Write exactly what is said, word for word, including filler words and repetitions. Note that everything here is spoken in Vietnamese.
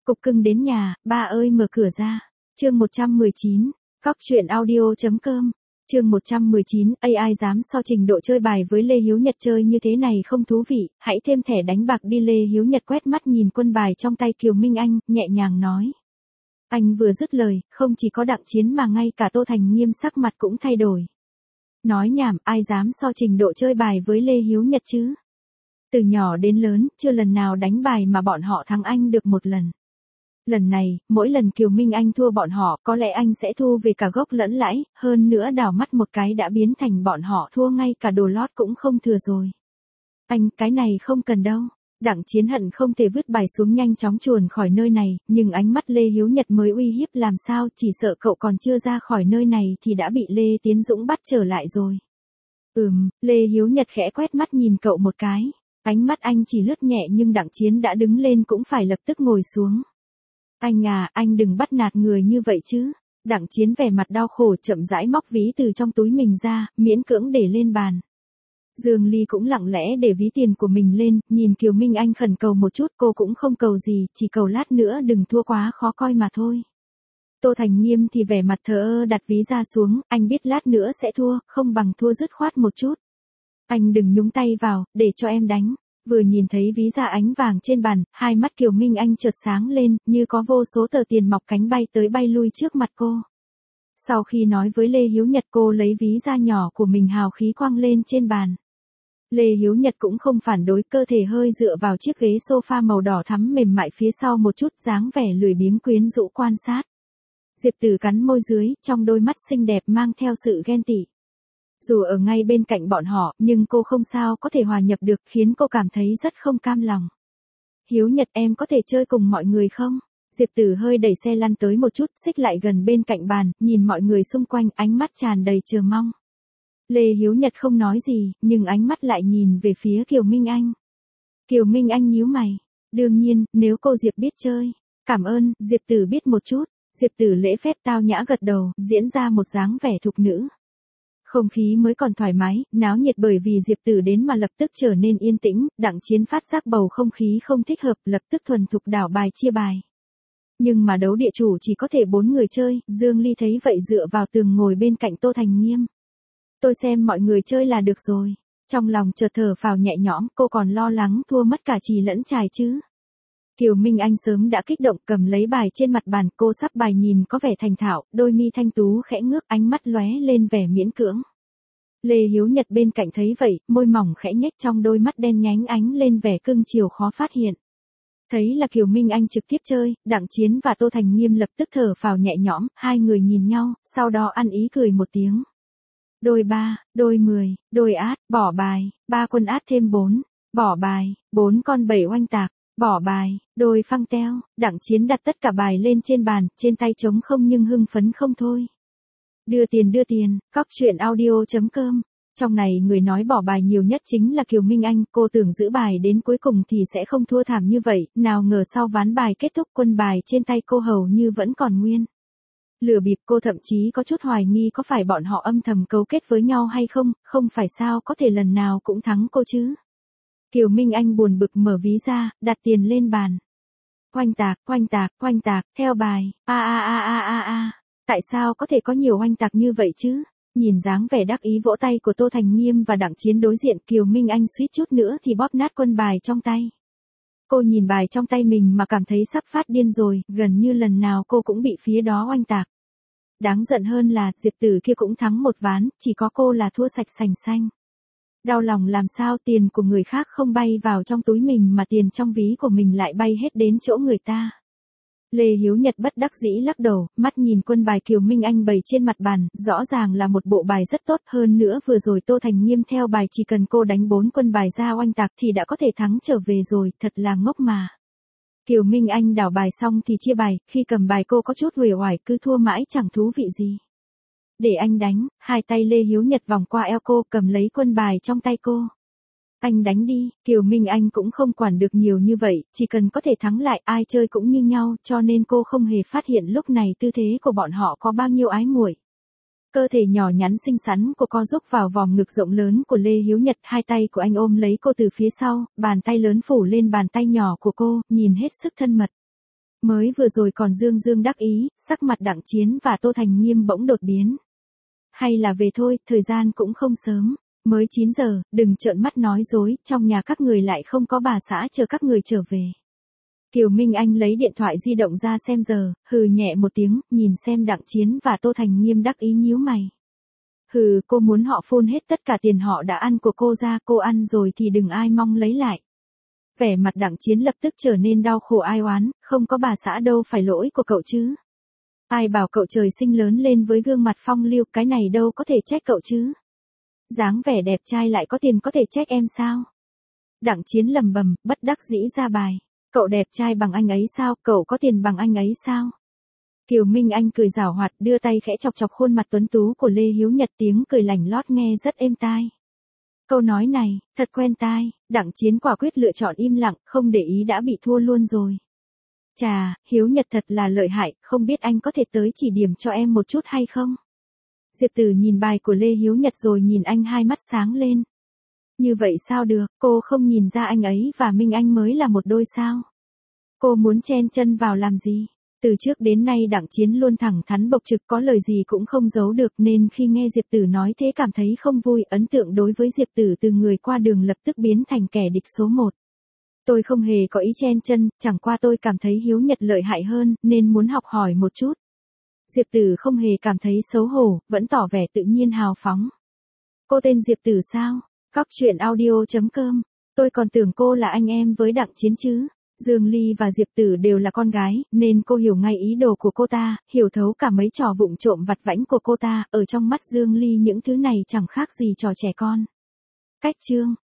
Cục cưng đến nhà, ba ơi mở cửa ra. Chương một trăm mười chín, Cóc truyện audio.com. Chương một trăm mười chín, a i dám so trình độ chơi bài với Lê Hiếu Nhật, chơi như thế này không thú vị, hãy thêm thẻ đánh bạc đi. Lê Hiếu Nhật quét mắt nhìn quân bài trong tay Kiều Minh Anh, nhẹ nhàng nói. Anh vừa dứt lời, không chỉ có Đặng Chiến mà ngay cả Tô Thành Nghiêm sắc mặt cũng thay đổi. Nói nhảm, ai dám so trình độ chơi bài với Lê Hiếu Nhật chứ? Từ nhỏ đến lớn, chưa lần nào đánh bài mà bọn họ thắng anh được một lần. Lần này, mỗi lần Kiều Minh Anh thua bọn họ, có lẽ anh sẽ thu về cả gốc lẫn lãi, hơn nữa đảo mắt một cái đã biến thành bọn họ thua ngay cả đồ lót cũng không thừa rồi. Anh, cái này không cần đâu. Đặng Chiến hận không thể vứt bài xuống nhanh chóng chuồn khỏi nơi này, nhưng ánh mắt Lê Hiếu Nhật mới uy hiếp làm sao, chỉ sợ cậu còn chưa ra khỏi nơi này thì đã bị Lê Tiến Dũng bắt trở lại rồi. Ừm, Lê Hiếu Nhật khẽ quét mắt nhìn cậu một cái, ánh mắt anh chỉ lướt nhẹ nhưng Đặng Chiến đã đứng lên cũng phải lập tức ngồi xuống. Anh à, anh đừng bắt nạt người như vậy chứ. Đặng Chiến vẻ mặt đau khổ chậm rãi móc ví từ trong túi mình ra, miễn cưỡng để lên bàn. Dương Ly cũng lặng lẽ để ví tiền của mình lên, nhìn Kiều Minh Anh khẩn cầu một chút, cô cũng không cầu gì, chỉ cầu lát nữa đừng thua quá khó coi mà thôi. Tô Thành Nghiêm thì vẻ mặt thờ ơ đặt ví ra xuống, anh biết lát nữa sẽ thua, không bằng thua dứt khoát một chút. Anh đừng nhúng tay vào, để cho em đánh. Vừa nhìn thấy ví da ánh vàng trên bàn, hai mắt Kiều Minh Anh chợt sáng lên, như có vô số tờ tiền mọc cánh bay tới bay lui trước mặt cô. Sau khi nói với Lê Hiếu Nhật, cô lấy ví da nhỏ của mình hào khí quăng lên trên bàn. Lê Hiếu Nhật cũng không phản đối, cơ thể hơi dựa vào chiếc ghế sofa màu đỏ thắm mềm mại phía sau một chút, dáng vẻ lười biếng quyến rũ quan sát. Diệp Tử cắn môi dưới, trong đôi mắt xinh đẹp mang theo sự ghen tị. Dù ở ngay bên cạnh bọn họ, nhưng cô không sao có thể hòa nhập được, khiến cô cảm thấy rất không cam lòng. Hiếu Nhật, em có thể chơi cùng mọi người không? Diệp Tử hơi đẩy xe lăn tới một chút, xích lại gần bên cạnh bàn, nhìn mọi người xung quanh, ánh mắt tràn đầy chờ mong. Lê Hiếu Nhật không nói gì, nhưng ánh mắt lại nhìn về phía Kiều Minh Anh. Kiều Minh Anh nhíu mày. Đương nhiên, nếu cô Diệp biết chơi. Cảm ơn, Diệp Tử biết một chút. Diệp Tử lễ phép tao nhã gật đầu, diễn ra một dáng vẻ thục nữ. Không khí mới còn thoải mái, náo nhiệt bởi vì Diệp Tử đến mà lập tức trở nên yên tĩnh, Đặng Chiến phát giác bầu không khí không thích hợp, lập tức thuần thục đảo bài chia bài. Nhưng mà đấu địa chủ chỉ có thể bốn người chơi, Dương Ly thấy vậy dựa vào tường ngồi bên cạnh Tô Thành Nghiêm. Tôi xem mọi người chơi là được rồi. Trong lòng chợt thở phào nhẹ nhõm, cô còn lo lắng thua mất cả chì lẫn chài chứ. Kiều Minh Anh sớm đã kích động cầm lấy bài trên mặt bàn, cô sắp bài nhìn có vẻ thành thạo, đôi mi thanh tú khẽ ngước, ánh mắt lóe lên vẻ miễn cưỡng. Lê Hiếu Nhật bên cạnh thấy vậy, môi mỏng khẽ nhếch, trong đôi mắt đen nhánh ánh lên vẻ cưng chiều khó phát hiện. Thấy là Kiều Minh Anh trực tiếp chơi, Đặng Chiến và Tô Thành Nghiêm lập tức thở phào nhẹ nhõm, hai người nhìn nhau, sau đó ăn ý cười một tiếng. Đôi ba, đôi mười, đôi át, bỏ bài, ba quân át thêm bốn, bỏ bài, bốn con bảy oanh tạc. Bỏ bài, đôi phăng teo, Đặng Chiến đặt tất cả bài lên trên bàn, trên tay trống không nhưng hưng phấn không thôi. Đưa tiền đưa tiền, Cóc truyện audio.com. Trong này người nói bỏ bài nhiều nhất chính là Kiều Minh Anh, cô tưởng giữ bài đến cuối cùng thì sẽ không thua thảm như vậy, nào ngờ sau ván bài kết thúc quân bài trên tay cô hầu như vẫn còn nguyên. Lừa bịp, cô thậm chí có chút hoài nghi có phải bọn họ âm thầm cấu kết với nhau hay không, không phải sao có thể lần nào cũng thắng cô chứ. Kiều Minh Anh buồn bực mở ví ra, đặt tiền lên bàn. Oanh tạc, oanh tạc, oanh tạc, theo bài, a a a a a a, tại sao có thể có nhiều oanh tạc như vậy chứ? Nhìn dáng vẻ đắc ý vỗ tay của Tô Thành Nghiêm và Đặng Chiến đối diện, Kiều Minh Anh suýt chút nữa thì bóp nát quân bài trong tay. Cô nhìn bài trong tay mình mà cảm thấy sắp phát điên rồi, gần như lần nào cô cũng bị phía đó oanh tạc. Đáng giận hơn là, Diệp Tử kia cũng thắng một ván, chỉ có cô là thua sạch sành xanh. Đau lòng làm sao, tiền của người khác không bay vào trong túi mình mà tiền trong ví của mình lại bay hết đến chỗ người ta. Lê Hiếu Nhật bất đắc dĩ lắc đầu, mắt nhìn quân bài Kiều Minh Anh bày trên mặt bàn, rõ ràng là một bộ bài rất tốt, hơn nữa vừa rồi Tô Thành Nghiêm theo bài chỉ cần cô đánh bốn quân bài ra oanh tạc thì đã có thể thắng trở về rồi, thật là ngốc mà. Kiều Minh Anh đảo bài xong thì chia bài, khi cầm bài cô có chút uể oải, cứ thua mãi chẳng thú vị gì. Để anh đánh, hai tay Lê Hiếu Nhật vòng qua eo cô, cầm lấy quân bài trong tay cô. Anh đánh đi, Kiều Minh Anh cũng không quản được nhiều như vậy, chỉ cần có thể thắng lại, ai chơi cũng như nhau, cho nên cô không hề phát hiện lúc này tư thế của bọn họ có bao nhiêu ái muội. Cơ thể nhỏ nhắn xinh xắn của cô rúc vào vòng ngực rộng lớn của Lê Hiếu Nhật, hai tay của anh ôm lấy cô từ phía sau, bàn tay lớn phủ lên bàn tay nhỏ của cô, nhìn hết sức thân mật. Mới vừa rồi còn dương dương đắc ý, sắc mặt Đặng Chiến và Tô Thành Nghiêm bỗng đột biến. Hay là về thôi, thời gian cũng không sớm. Mới chín giờ, đừng trợn mắt nói dối, trong nhà các người lại không có bà xã chờ các người trở về. Kiều Minh Anh lấy điện thoại di động ra xem giờ, hừ nhẹ một tiếng, nhìn xem Đặng Chiến và Tô Thành Nghiêm đắc ý nhíu mày. Hừ, cô muốn họ phun hết tất cả tiền họ đã ăn của cô ra, cô ăn rồi thì đừng ai mong lấy lại. Vẻ mặt Đặng Chiến lập tức trở nên đau khổ ai oán, không có bà xã đâu phải lỗi của cậu chứ. Ai bảo cậu trời sinh lớn lên với gương mặt phong lưu, cái này đâu có thể trách cậu chứ. Dáng vẻ đẹp trai lại có tiền có thể trách em sao? Đặng Chiến lầm bầm, bất đắc dĩ ra bài. Cậu đẹp trai bằng anh ấy sao, cậu có tiền bằng anh ấy sao? Kiều Minh Anh cười giảo hoạt, đưa tay khẽ chọc chọc khuôn mặt tuấn tú của Lê Hiếu Nhật, tiếng cười lành lót nghe rất êm tai. Câu nói này, thật quen tai, Đặng Chiến quả quyết lựa chọn im lặng, không để ý đã bị thua luôn rồi. Chà, Hiếu Nhật thật là lợi hại, không biết anh có thể tới chỉ điểm cho em một chút hay không? Diệp Tử nhìn bài của Lê Hiếu Nhật rồi nhìn anh hai mắt sáng lên. Như vậy sao được, cô không nhìn ra anh ấy và Minh Anh mới là một đôi sao? Cô muốn chen chân vào làm gì? Từ trước đến nay Đặng Chiến luôn thẳng thắn bộc trực, có lời gì cũng không giấu được, nên khi nghe Diệp Tử nói thế cảm thấy không vui, ấn tượng đối với Diệp Tử từ người qua đường lập tức biến thành kẻ địch số một. Tôi không hề có ý chen chân, chẳng qua tôi cảm thấy Hiếu Nhật lợi hại hơn, nên muốn học hỏi một chút. Diệp Tử không hề cảm thấy xấu hổ, vẫn tỏ vẻ tự nhiên hào phóng. Cô tên Diệp Tử sao? Cóc truyện audio chấm com. Tôi còn tưởng cô là anh em với Đặng Chiến chứ. Dương Ly và Diệp Tử đều là con gái, nên cô hiểu ngay ý đồ của cô ta, hiểu thấu cả mấy trò vụng trộm vặt vãnh của cô ta, ở trong mắt Dương Ly những thứ này chẳng khác gì trò trẻ con. Cách chương